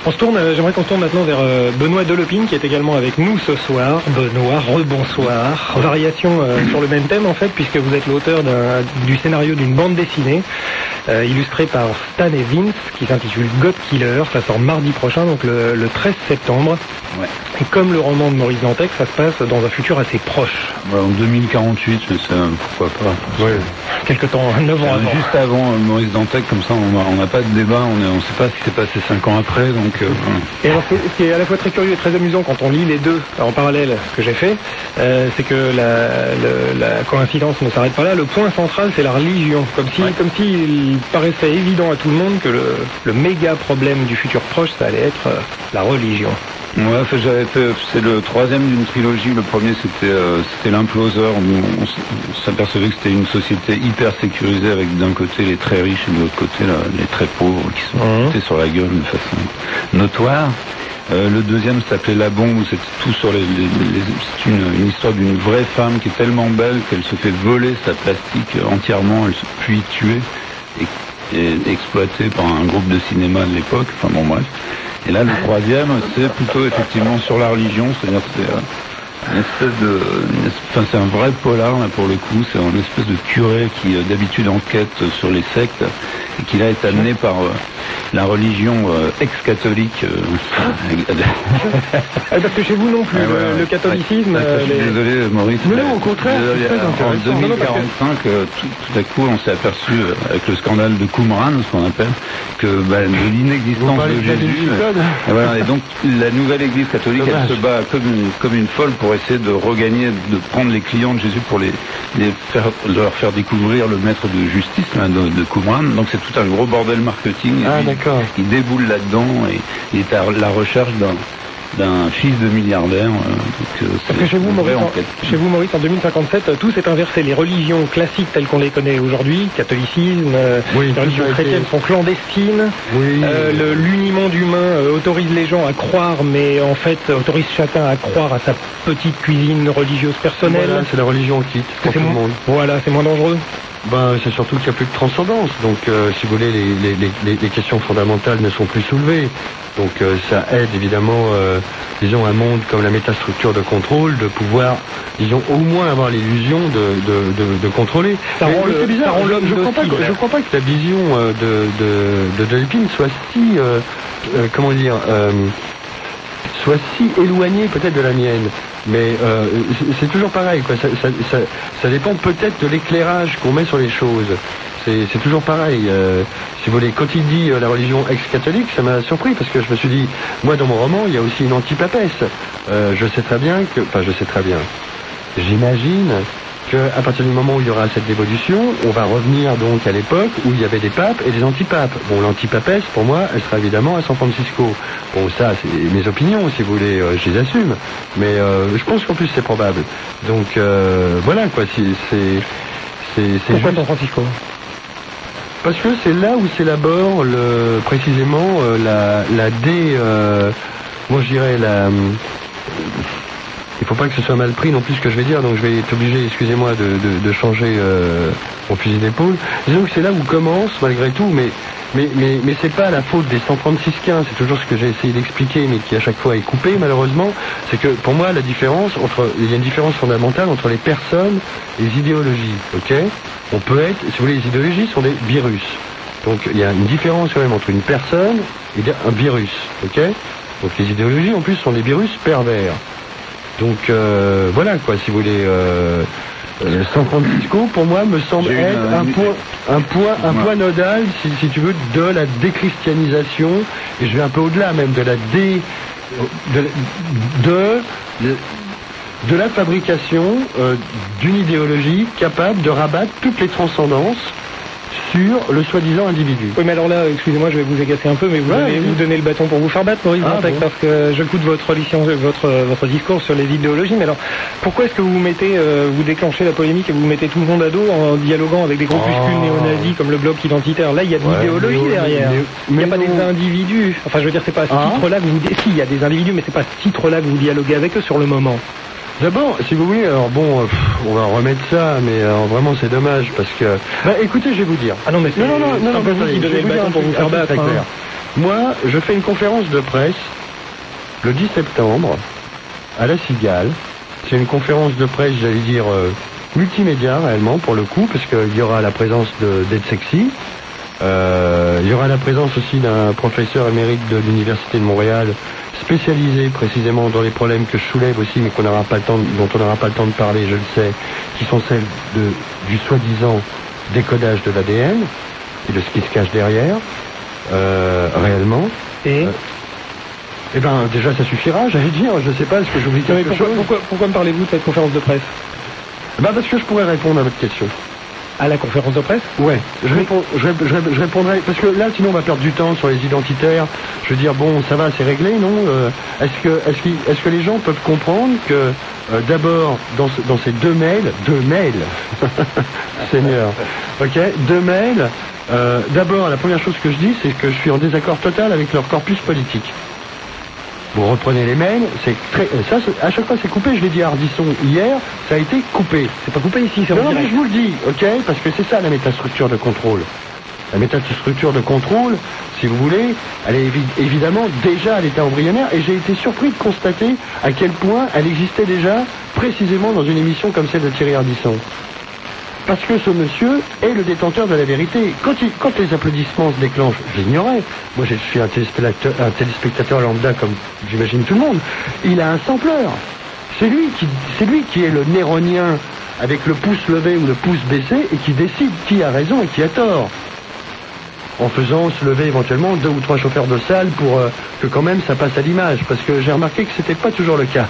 J'aimerais qu'on se tourne maintenant vers Benoît Delepine qui est également avec nous ce soir. Benoît, rebonsoir. Variation sur le même thème en fait, puisque vous êtes l'auteur du scénario d'une bande dessinée illustrée par Stan et Vince qui s'intitule God Killer. Ça sort mardi prochain, donc le 13 septembre. Ouais. Et comme le roman de Maurice Dantec, ça se passe dans un futur assez proche. Ouais, en 2048, mais ça, pourquoi pas. Ouais. Quelque temps, 9 ans avant. Juste avant Maurice Dantec, comme ça on n'a pas de débat, on ne sait pas ce qui s'est passé 5 ans après, donc... Et alors, ce qui est à la fois très curieux et très amusant quand on lit les deux en parallèle, ce que j'ai fait, c'est que la coïncidence ne s'arrête pas là. Le point central, c'est la religion. Comme si il paraissait évident à tout le monde que le méga problème du futur proche, ça allait être la religion. Ouais, c'est le troisième d'une trilogie. Le premier, c'était l'imploseur. On s'apercevait que c'était une société hyper sécurisée avec d'un côté les très riches et de l'autre côté les très pauvres qui sont foutés sur la gueule de façon notoire. Le deuxième s'appelait La Bombe, où c'était tout sur c'est une histoire d'une vraie femme qui est tellement belle qu'elle se fait voler sa plastique entièrement, puis tuer et exploitée par un groupe de cinéma de l'époque. Enfin bon, bref. Et là, le troisième, c'est plutôt effectivement sur la religion, c'est-à-dire que c'est un vrai polar là pour le coup. C'est une espèce de curé qui d'habitude enquête sur les sectes et qui là est amené par la religion ex-catholique. Parce que chez vous non plus, le catholicisme... Je suis désolé Maurice. Mais non, au contraire, en 2045, tout à coup, on s'est aperçu, avec le scandale de Qumran, ce qu'on appelle, que de l'inexistence de Jésus... Et donc, la nouvelle église catholique, elle se bat comme une folle pour essayer de regagner, de prendre les clients de Jésus pour leur faire découvrir le maître de justice de Qumran. Donc c'est tout un gros bordel marketing. D'accord. Il déboule là-dedans et il est à la recherche d'un fils de milliardaire. Parce que chez vous, Maurice, en 2057, tout s'est inversé. Les religions classiques telles qu'on les connaît aujourd'hui, catholicisme, les religions chrétiennes sont clandestines. Oui. L'uniment d'humain autorise les gens à croire, mais en fait autorise chacun à croire à sa petite cuisine religieuse personnelle. Voilà, c'est la religion qui quitte pour tout le monde. Voilà, c'est moins dangereux. C'est surtout qu'il n'y a plus de transcendance. Donc, si vous voulez, les questions fondamentales ne sont plus soulevées. Donc, ça aide évidemment, disons, un monde comme la métastructure de contrôle de pouvoir, disons, au moins avoir l'illusion de contrôler. Ça rend l'homme je ne crois pas que la vision de Delepine soit si, soit si éloignée peut-être de la mienne. Mais c'est toujours pareil, quoi. Ça dépend peut-être de l'éclairage qu'on met sur les choses. C'est toujours pareil. Si vous voulez, quand il dit la religion ex-catholique, ça m'a surpris parce que je me suis dit, moi dans mon roman, il y a aussi une antipapesse. Je sais très bien. J'imagine qu'à partir du moment où il y aura cette dévolution, on va revenir donc à l'époque où il y avait des papes et des antipapes. Bon, l'antipapesse, pour moi, elle sera évidemment à San Francisco. Bon, ça, c'est mes opinions, si vous voulez, je les assume. Mais je pense qu'en plus, c'est probable. Donc, voilà, quoi, Pourquoi San Francisco ? Parce que c'est là où s'élabore précisément moi, je dirais il faut pas que ce soit mal pris non plus ce que je vais dire, donc je vais être obligé, excusez-moi, de changer mon fusil d'épaule. Disons que c'est là où commence, malgré tout, mais c'est pas la faute des 136-15, c'est toujours ce que j'ai essayé d'expliquer, mais qui à chaque fois est coupé, malheureusement. C'est que, pour moi, il y a une différence fondamentale entre les personnes et les idéologies, ok ? On peut être, si vous voulez, les idéologies sont des virus. Donc, il y a une différence quand même entre une personne et un virus, ok ? Donc, les idéologies, en plus, sont des virus pervers. Donc voilà quoi, si vous voulez, San Francisco pour moi me semble être un point nodal, si tu veux, de la déchristianisation, et je vais un peu au-delà même de la fabrication d'une idéologie capable de rabattre toutes les transcendances sur le soi-disant individu. Oui, mais alors là, excusez-moi, je vais vous agacer un peu, mais vous allez vous donner le bâton pour vous faire battre, Maurice Dantec, parce que j'écoute votre discours sur les idéologies, mais alors, pourquoi est-ce que vous déclenchez la polémique et vous mettez tout le monde à dos en dialoguant avec des groupuscules néo-nazis comme le bloc identitaire? Là, il y a de l'idéologie derrière. Il n'y a pas des individus. Enfin, je veux dire, c'est pas à ce titre-là que vous... Si, il y a des individus, mais c'est pas à ce titre-là que vous dialoguez avec eux sur le moment. D'abord, si vous voulez, alors bon, on va remettre ça, mais vraiment c'est dommage parce que... écoutez, je vais vous dire. Ah non, mais c'est non, vous qui donnez le bâton pour vous faire battre. Moi, je fais une conférence de presse le 10 septembre à la Cigale. C'est une conférence de presse, j'allais dire, multimédia réellement pour le coup, parce qu'il y aura la présence d'Ed Sexy. Il y aura la présence aussi d'un professeur émérite de l'Université de Montréal, spécialisé précisément dans les problèmes que je soulève aussi, mais dont on n'aura pas le temps de parler, je le sais, qui sont celles du soi-disant décodage de l'ADN et de ce qui se cache derrière, réellement. Eh ben, déjà, ça suffira, j'allais dire, je sais pas, est-ce que j'oublie quelque chose? Pourquoi me parlez-vous de cette conférence de presse? Ben, parce que je pourrais répondre à votre question. À la conférence de presse? Ouais, je répondrai, parce que là, sinon, on va perdre du temps sur les identitaires. Je veux dire, bon, ça va, c'est réglé, non? Est-ce que les gens peuvent comprendre que, d'abord, dans ces deux mails, Seigneur, ok, deux mails, d'abord, la première chose que je dis, c'est que je suis en désaccord total avec leur corpus politique. Vous reprenez les mails, c'est très... Ça, à chaque fois, c'est coupé. Je l'ai dit à Ardisson hier, ça a été coupé. C'est pas coupé ici, c'est non, mais je vous le dis, ok? Parce que c'est ça, la métastructure de contrôle. La métastructure de contrôle, si vous voulez, elle est évidemment déjà à l'état embryonnaire, et j'ai été surpris de constater à quel point elle existait déjà précisément dans une émission comme celle de Thierry Ardisson. Parce que ce monsieur est le détenteur de la vérité. Quand les applaudissements se déclenchent, j'ignorais. Moi, je suis un téléspectateur lambda, comme j'imagine tout le monde. Il a un sampleur. C'est lui qui est le néronien avec le pouce levé ou le pouce baissé et qui décide qui a raison et qui a tort. En faisant se lever éventuellement 2 ou 3 chauffeurs de salle pour que quand même ça passe à l'image. Parce que j'ai remarqué que c'était pas toujours le cas.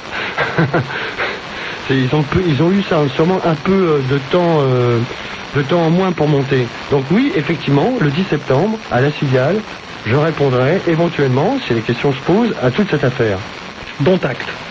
Ils ont eu ça, sûrement un peu de temps en moins pour monter. Donc oui, effectivement, le 10 septembre, à la Cigale, je répondrai éventuellement, si les questions se posent, à toute cette affaire. Bon tact.